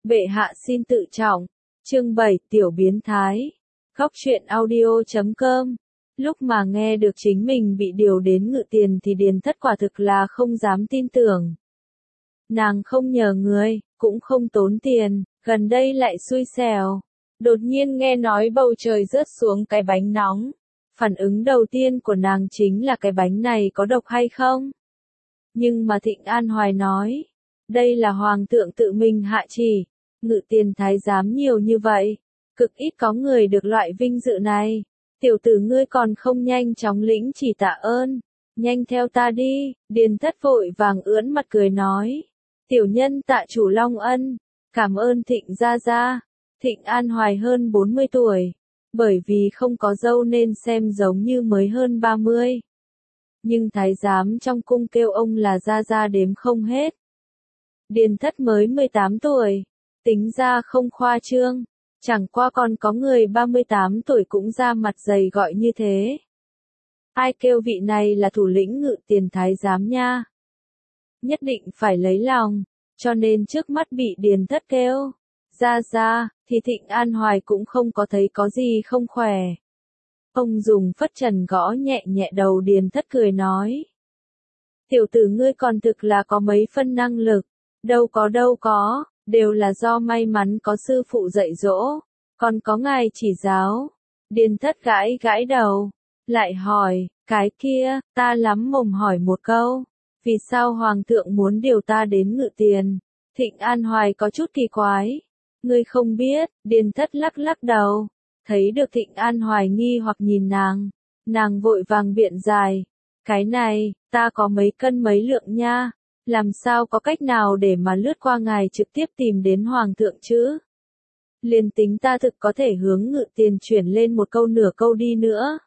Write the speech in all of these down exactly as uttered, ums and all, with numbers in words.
Bệ hạ xin tự trọng. Chương bảy Tiểu biến thái. Góc truyện audio chấm com. Lúc mà nghe được chính mình bị điều đến Ngự Tiền thì Điền Thất quả thực là không dám tin tưởng. Nàng không nhờ người, cũng không tốn tiền, gần đây lại xui xẻo. Đột nhiên nghe nói bầu trời rớt xuống cái bánh nóng. Phản ứng đầu tiên của nàng chính là cái bánh này có độc hay không? Nhưng mà Thịnh An Hoài nói, đây là hoàng thượng tự mình hạ chỉ, Ngự Tiền thái giám nhiều như vậy, cực ít có người được loại vinh dự này. Tiểu tử ngươi còn không nhanh chóng lĩnh chỉ tạ ơn, nhanh theo ta đi. Điền Thất vội vàng ưỡn mặt cười nói, tiểu nhân tạ chủ long ân, cảm ơn Thịnh gia gia. Thịnh An Hoài hơn bốn mươi tuổi, bởi vì không có râu nên xem giống như mới hơn ba mươi. Nhưng thái giám trong cung kêu ông là gia gia đếm không hết. Điền Thất mới mười tám tuổi, tính ra không khoa trương, chẳng qua còn có người ba mươi tám tuổi cũng ra mặt dày gọi như thế. Ai kêu vị này là thủ lĩnh Ngự Tiền thái giám nha. Nhất định phải lấy lòng, cho nên trước mắt bị Điền Thất kêu gia gia, thì Thịnh An Hoài cũng không có thấy có gì không khỏe. Ông dùng phất trần gõ nhẹ nhẹ đầu Điền Thất cười nói, tiểu tử ngươi còn thực là có mấy phân năng lực, đâu có đâu có, đều là do may mắn có sư phụ dạy dỗ, còn có ngài chỉ giáo. Điền Thất gãi gãi đầu, lại hỏi, cái kia, ta lắm mồm hỏi một câu, vì sao hoàng thượng muốn điều ta đến Ngự Tiền? Thịnh An Hoài có chút kỳ quái, ngươi không biết. Điền Thất lắc lắc đầu, thấy được Thịnh An Hoài nghi hoặc nhìn nàng, nàng vội vàng biện giải, cái này, ta có mấy cân mấy lượng nha, làm sao có cách nào để mà lướt qua ngài trực tiếp tìm đến hoàng thượng chứ? Liền tính ta thực có thể hướng Ngự Tiền chuyển lên một câu nửa câu đi nữa.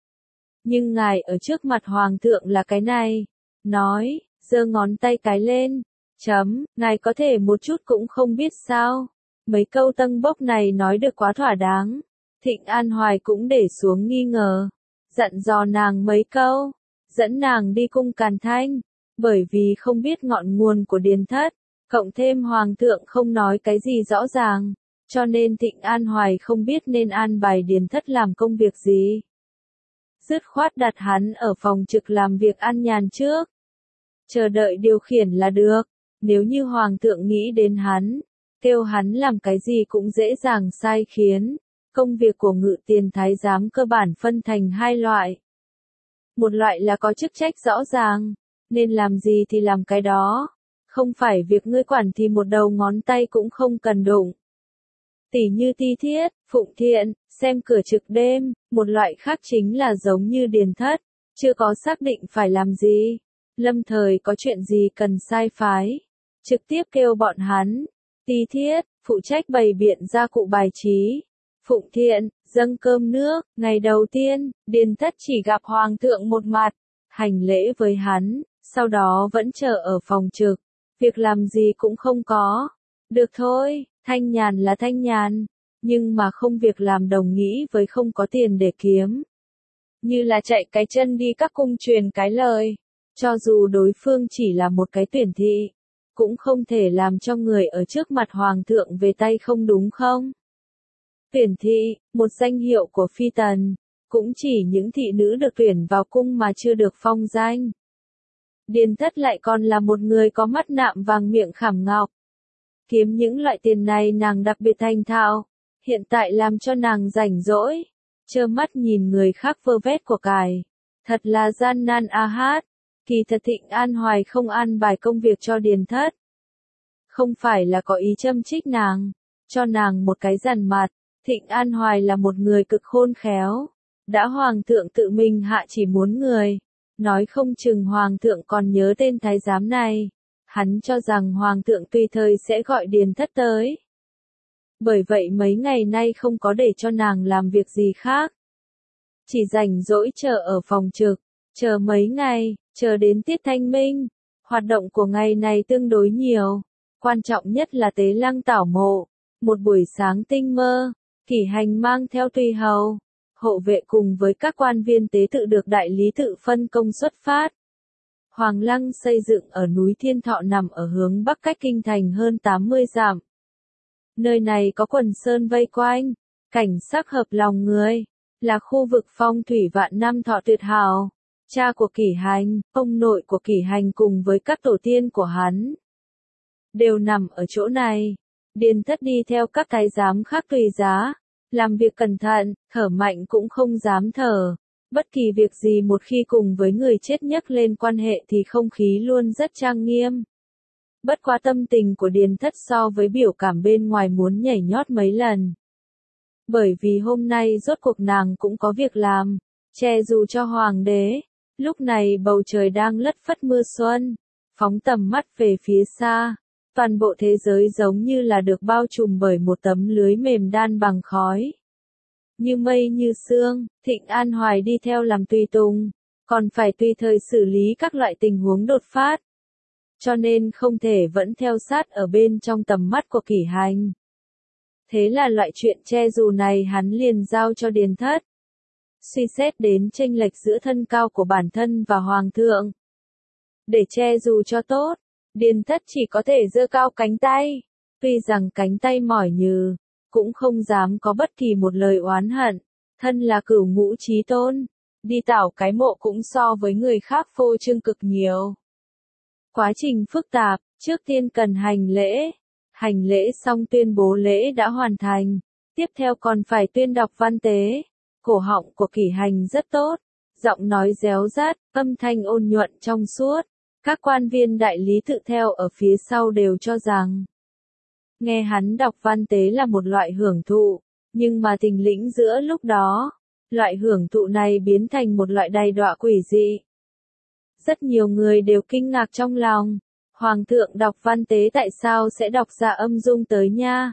Nhưng ngài ở trước mặt hoàng thượng là cái này, nói, giơ ngón tay cái lên, chấm, ngài có thể một chút cũng không biết sao? Mấy câu tân bốc này nói được quá thỏa đáng. Thịnh An Hoài cũng để xuống nghi ngờ, dặn dò nàng mấy câu, dẫn nàng đi cung Càn Thanh, bởi vì không biết ngọn nguồn của Điền Thất, cộng thêm hoàng thượng không nói cái gì rõ ràng, cho nên Thịnh An Hoài không biết nên an bài Điền Thất làm công việc gì. Dứt khoát đặt hắn ở phòng trực làm việc an nhàn trước, chờ đợi điều khiển là được. Nếu như hoàng thượng nghĩ đến hắn, kêu hắn làm cái gì cũng dễ dàng sai khiến. Công việc của Ngự Tiền thái giám cơ bản phân thành hai loại. Một loại là có chức trách rõ ràng, nên làm gì thì làm cái đó, không phải việc ngươi quản thì một đầu ngón tay cũng không cần đụng. Tỉ như Ti Thiết, Phụng Thiện, xem cửa trực đêm. Một loại khác chính là giống như Điền Thất, chưa có xác định phải làm gì, lâm thời có chuyện gì cần sai phái, trực tiếp kêu bọn hắn. Ti Thiết, phụ trách bày biện gia cụ bài trí. Phụng Thiện, dâng cơm nước. Ngày đầu tiên, Điền Thất chỉ gặp hoàng thượng một mặt, hành lễ với hắn, sau đó vẫn chờ ở phòng trực, việc làm gì cũng không có. Được thôi, thanh nhàn là thanh nhàn, nhưng mà không việc làm đồng nghĩ với không có tiền để kiếm. Như là chạy cái chân đi các cung truyền cái lời, cho dù đối phương chỉ là một cái tuyển thị, cũng không thể làm cho người ở trước mặt hoàng thượng về tay không đúng không? Tuyển thị, một danh hiệu của phi tần, cũng chỉ những thị nữ được tuyển vào cung mà chưa được phong danh. Điền Thất lại còn là một người có mắt nạm vàng miệng khảm ngọc. Kiếm những loại tiền này nàng đặc biệt thành thạo, hiện tại làm cho nàng rảnh rỗi, trơ mắt nhìn người khác vơ vét của cải. Thật là gian nan a hát. Kỳ thật Thịnh An Hoài không an bài công việc cho Điền Thất. Không phải là có ý châm trích nàng, cho nàng một cái dằn mặt. Thịnh An Hoài là một người cực khôn khéo. Đã hoàng thượng tự mình hạ chỉ muốn người, nói không chừng hoàng thượng còn nhớ tên thái giám này. Hắn cho rằng hoàng thượng tùy thời sẽ gọi Điền Thất tới. Bởi vậy mấy ngày nay không có để cho nàng làm việc gì khác. Chỉ rảnh rỗi chờ ở phòng trực, chờ mấy ngày, chờ đến tiết thanh minh. Hoạt động của ngày này tương đối nhiều, quan trọng nhất là tế lăng tảo mộ. Một buổi sáng tinh mơ, Kỷ Hành mang theo tùy hầu, hộ vệ cùng với các quan viên tế tự được đại lý tự phân công xuất phát. Hoàng lăng xây dựng ở núi Thiên Thọ nằm ở hướng bắc cách kinh thành hơn tám mươi dặm. Nơi này có quần sơn vây quanh, cảnh sắc hợp lòng người, là khu vực phong thủy vạn năm thọ tuyệt hảo. Cha của Kỷ Hành, ông nội của Kỷ Hành cùng với các tổ tiên của hắn đều nằm ở chỗ này. Điền Thất đi theo các thái giám khác tùy giá, làm việc cẩn thận, thở mạnh cũng không dám thở. Bất kỳ việc gì một khi cùng với người chết nhắc lên quan hệ thì không khí luôn rất trang nghiêm. Bất quá tâm tình của Điền Thất so với biểu cảm bên ngoài muốn nhảy nhót mấy lần. Bởi vì hôm nay rốt cuộc nàng cũng có việc làm, che dù cho hoàng đế. Lúc này bầu trời đang lất phất mưa xuân, phóng tầm mắt về phía xa, toàn bộ thế giới giống như là được bao trùm bởi một tấm lưới mềm đan bằng khói. Như mây như sương, Thịnh An Hoài đi theo làm tùy tùng, còn phải tùy thời xử lý các loại tình huống đột phát. Cho nên không thể vẫn theo sát ở bên trong tầm mắt của Kỷ Hành. Thế là loại chuyện che dù này hắn liền giao cho Điền Thất. Suy xét đến chênh lệch giữa thân cao của bản thân và hoàng thượng. Để che dù cho tốt, Điền Thất chỉ có thể giơ cao cánh tay, tuy rằng cánh tay mỏi nhừ, cũng không dám có bất kỳ một lời oán hận, thân là cửu ngũ chí tôn, đi tảo cái mộ cũng so với người khác phô trương cực nhiều. Quá trình phức tạp, trước tiên cần hành lễ, hành lễ xong tuyên bố lễ đã hoàn thành, tiếp theo còn phải tuyên đọc văn tế. Cổ họng của Kỷ Hành rất tốt, giọng nói réo rát, âm thanh ôn nhuận trong suốt. Các quan viên đại lý tự theo ở phía sau đều cho rằng nghe hắn đọc văn tế là một loại hưởng thụ, nhưng mà tình lĩnh giữa lúc đó, loại hưởng thụ này biến thành một loại đầy đọa quỷ dị. Rất nhiều người đều kinh ngạc trong lòng, hoàng thượng đọc văn tế tại sao sẽ đọc ra âm dung tới nha?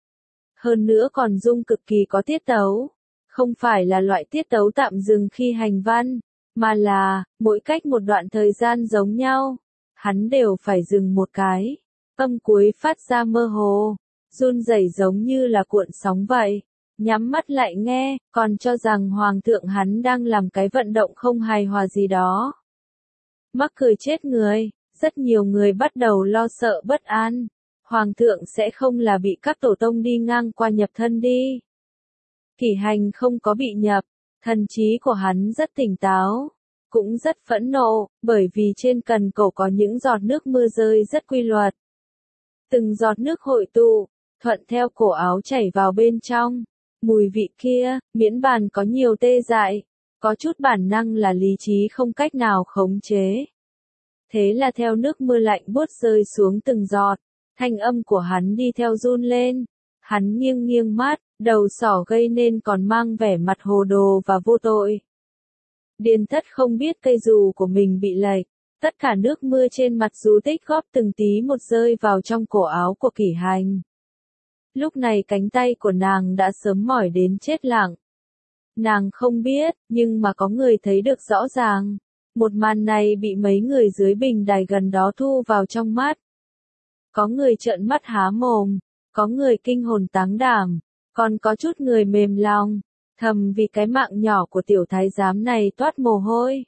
Hơn nữa còn dung cực kỳ có tiết tấu. Không phải là loại tiết tấu tạm dừng khi hành văn, mà là, mỗi cách một đoạn thời gian giống nhau, hắn đều phải dừng một cái, âm cuối phát ra mơ hồ, run rẩy giống như là cuộn sóng vậy, nhắm mắt lại nghe, còn cho rằng hoàng thượng hắn đang làm cái vận động không hài hòa gì đó. Mắc cười chết người, rất nhiều người bắt đầu lo sợ bất an, hoàng thượng sẽ không là bị các tổ tông đi ngang qua nhập thân đi. Kỷ Hành không có bị nhập, thần trí của hắn rất tỉnh táo, cũng rất phẫn nộ, bởi vì trên cần cổ có những giọt nước mưa rơi rất quy luật. Từng giọt nước hội tụ, thuận theo cổ áo chảy vào bên trong, mùi vị kia, miễn bàn có nhiều tê dại, có chút bản năng là lý trí không cách nào khống chế. Thế là theo nước mưa lạnh buốt rơi xuống từng giọt, thanh âm của hắn đi theo run lên, hắn nghiêng nghiêng mắt. Đầu sỏ gây nên còn mang vẻ mặt hồ đồ và vô tội. Điền Thất không biết cây dù của mình bị lệch, tất cả nước mưa trên mặt dù tích góp từng tí một rơi vào trong cổ áo của Kỷ Hành. Lúc này cánh tay của nàng đã sớm mỏi đến chết lặng. Nàng không biết, nhưng mà có người thấy được rõ ràng. Một màn này bị mấy người dưới bình đài gần đó thu vào trong mắt. Có người trợn mắt há mồm, có người kinh hồn táng đảm. Còn có chút người mềm lòng, thầm vì cái mạng nhỏ của tiểu thái giám này toát mồ hôi.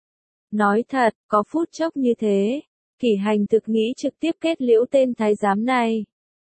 Nói thật, có phút chốc như thế, Kỷ Hành thực nghĩ trực tiếp kết liễu tên thái giám này.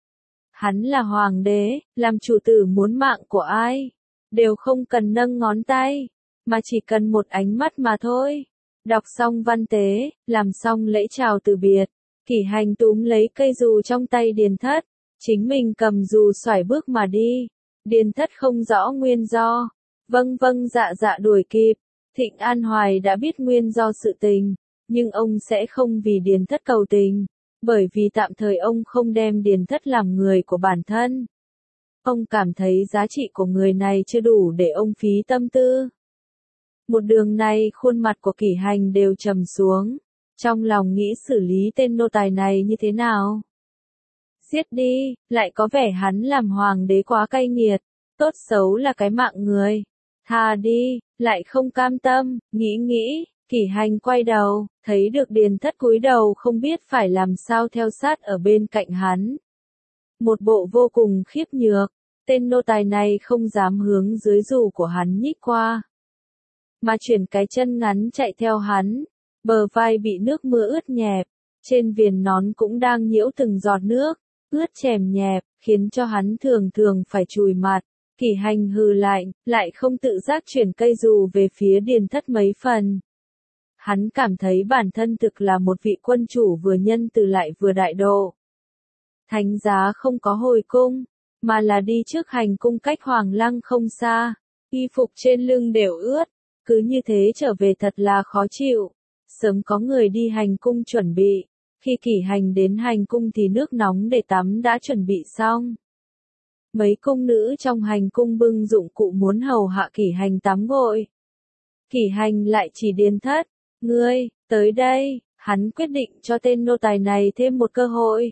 Hắn là hoàng đế, làm chủ tử muốn mạng của ai, đều không cần nâng ngón tay, mà chỉ cần một ánh mắt mà thôi. Đọc xong văn tế, làm xong lễ chào từ biệt, Kỷ Hành túm lấy cây dù trong tay Điền Thất. Chính mình cầm dù xoải bước mà đi. Điền Thất không rõ nguyên do. Vâng vâng dạ dạ đuổi kịp. Thịnh An Hoài đã biết nguyên do sự tình. Nhưng ông sẽ không vì Điền Thất cầu tình. Bởi vì tạm thời ông không đem Điền Thất làm người của bản thân. Ông cảm thấy giá trị của người này chưa đủ để ông phí tâm tư. Một đường này khuôn mặt của Kỷ Hành đều trầm xuống. Trong lòng nghĩ xử lý tên nô tài này như thế nào? Giết đi, lại có vẻ hắn làm hoàng đế quá cay nghiệt, tốt xấu là cái mạng người. Thà đi, lại không cam tâm, nghĩ nghĩ, Kỷ Hành quay đầu, thấy được Điền Thất cúi đầu không biết phải làm sao theo sát ở bên cạnh hắn. Một bộ vô cùng khiếp nhược, tên nô tài này không dám hướng dưới dù của hắn nhích qua. Mà chuyển cái chân ngắn chạy theo hắn, bờ vai bị nước mưa ướt nhẹp, trên viền nón cũng đang nhiễu từng giọt nước. Ướt chèm nhẹp, khiến cho hắn thường thường phải chùi mặt. Kỷ Hành hừ lạnh, lại không tự giác chuyển cây dù về phía Điền Thất mấy phần. Hắn cảm thấy bản thân thực là một vị quân chủ vừa nhân từ lại vừa đại độ. Thánh giá không có hồi cung, mà là đi trước hành cung cách Hoàng Lăng không xa, y phục trên lưng đều ướt, cứ như thế trở về thật là khó chịu. Sớm có người đi hành cung chuẩn bị, khi Kỷ Hành đến hành cung thì nước nóng để tắm đã chuẩn bị xong. Mấy cung nữ trong hành cung bưng dụng cụ muốn hầu hạ Kỷ Hành tắm gội. Kỷ Hành lại chỉ Điền Thất, ngươi, tới đây, hắn quyết định cho tên nô tài này thêm một cơ hội.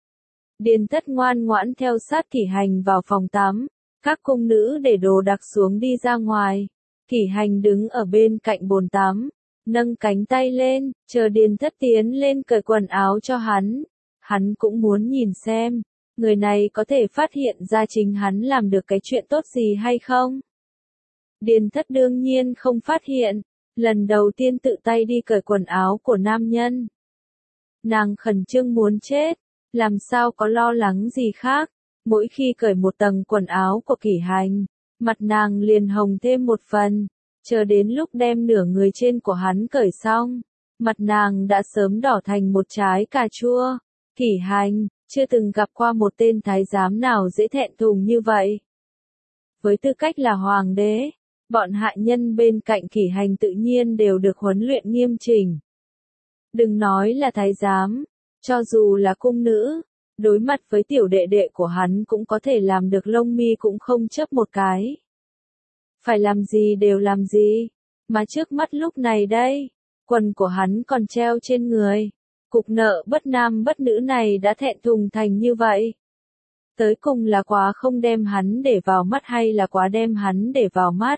Điền Thất ngoan ngoãn theo sát Kỷ Hành vào phòng tắm, các cung nữ để đồ đạc xuống đi ra ngoài. Kỷ Hành đứng ở bên cạnh bồn tắm, nâng cánh tay lên, chờ Điền Thất tiến lên cởi quần áo cho hắn. Hắn cũng muốn nhìn xem, người này có thể phát hiện ra chính hắn làm được cái chuyện tốt gì hay không. Điền Thất đương nhiên không phát hiện, lần đầu tiên tự tay đi cởi quần áo của nam nhân. Nàng khẩn trương muốn chết, làm sao có lo lắng gì khác, mỗi khi cởi một tầng quần áo của Kỷ Hành, mặt nàng liền hồng thêm một phần, chờ đến lúc đem nửa người trên của hắn cởi xong, mặt nàng đã sớm đỏ thành một trái cà chua. Kỷ Hành, chưa từng gặp qua một tên thái giám nào dễ thẹn thùng như vậy. Với tư cách là hoàng đế, bọn hạ nhân bên cạnh Kỷ Hành tự nhiên đều được huấn luyện nghiêm chỉnh. Đừng nói là thái giám, cho dù là cung nữ, đối mặt với tiểu đệ đệ của hắn cũng có thể làm được lông mi cũng không chớp một cái. Phải làm gì đều làm gì, mà trước mắt lúc này đây, quần của hắn còn treo trên người. Cục nợ bất nam bất nữ này đã thẹn thùng thành như vậy. Tới cùng là quá không đem hắn để vào mắt hay là quá đem hắn để vào mắt?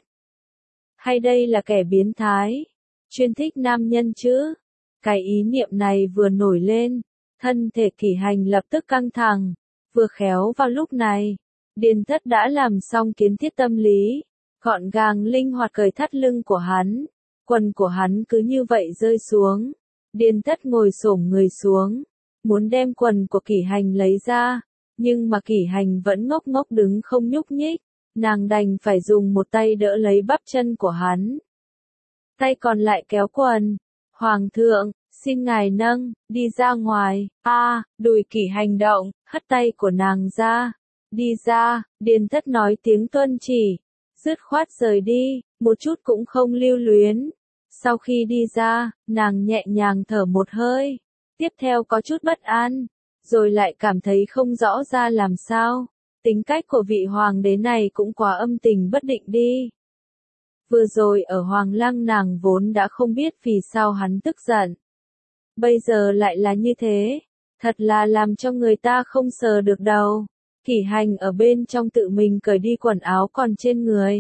Hay đây là kẻ biến thái, chuyên thích nam nhân chứ? Cái ý niệm này vừa nổi lên, thân thể Kỷ Hành lập tức căng thẳng, vừa khéo vào lúc này. Điền Thất đã làm xong kiến thiết tâm lý, gọn gàng linh hoạt cởi thắt lưng của hắn, quần của hắn cứ như vậy rơi xuống. Điền Thất ngồi xổm người xuống, muốn đem quần của Kỷ Hành lấy ra, nhưng mà Kỷ Hành vẫn ngốc ngốc đứng không nhúc nhích, nàng đành phải dùng một tay đỡ lấy bắp chân của hắn. Tay còn lại kéo quần. Hoàng thượng, xin ngài nâng, đi ra ngoài. A, à, đùi Kỷ Hành động, hất tay của nàng ra. Đi ra, Điền Thất nói tiếng tuân chỉ, dứt khoát rời đi, một chút cũng không lưu luyến. Sau khi đi ra, nàng nhẹ nhàng thở một hơi, tiếp theo có chút bất an, rồi lại cảm thấy không rõ ra làm sao. Tính cách của vị hoàng đế này cũng quá âm tình bất định đi. Vừa rồi ở Hoàng Lăng nàng vốn đã không biết vì sao hắn tức giận. Bây giờ lại là như thế, thật là làm cho người ta không sờ được đầu. Kỷ Hành ở bên trong tự mình cởi đi quần áo còn trên người.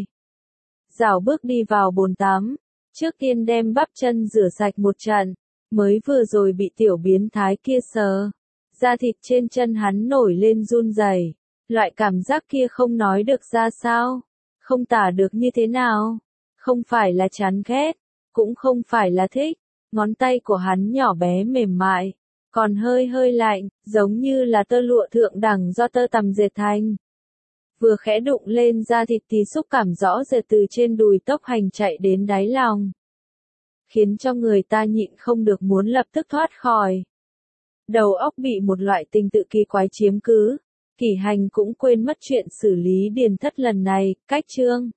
Rảo bước đi vào bồn tắm. Trước tiên đem bắp chân rửa sạch một trận, mới vừa rồi bị tiểu biến thái kia sờ. Da thịt trên chân hắn nổi lên run rẩy, loại cảm giác kia không nói được ra sao, không tả được như thế nào, không phải là chán ghét, cũng không phải là thích, ngón tay của hắn nhỏ bé mềm mại, còn hơi hơi lạnh, giống như là tơ lụa thượng đẳng do tơ tằm dệt thành. Vừa khẽ đụng lên da thịt thì xúc cảm rõ rệt từ trên đùi tốc hành chạy đến đáy lòng, khiến cho người ta nhịn không được muốn lập tức thoát khỏi. Đầu óc bị một loại tình tự kỳ quái chiếm cứ, Kỷ Hành cũng quên mất chuyện xử lý Điền Thất lần này, cách chương.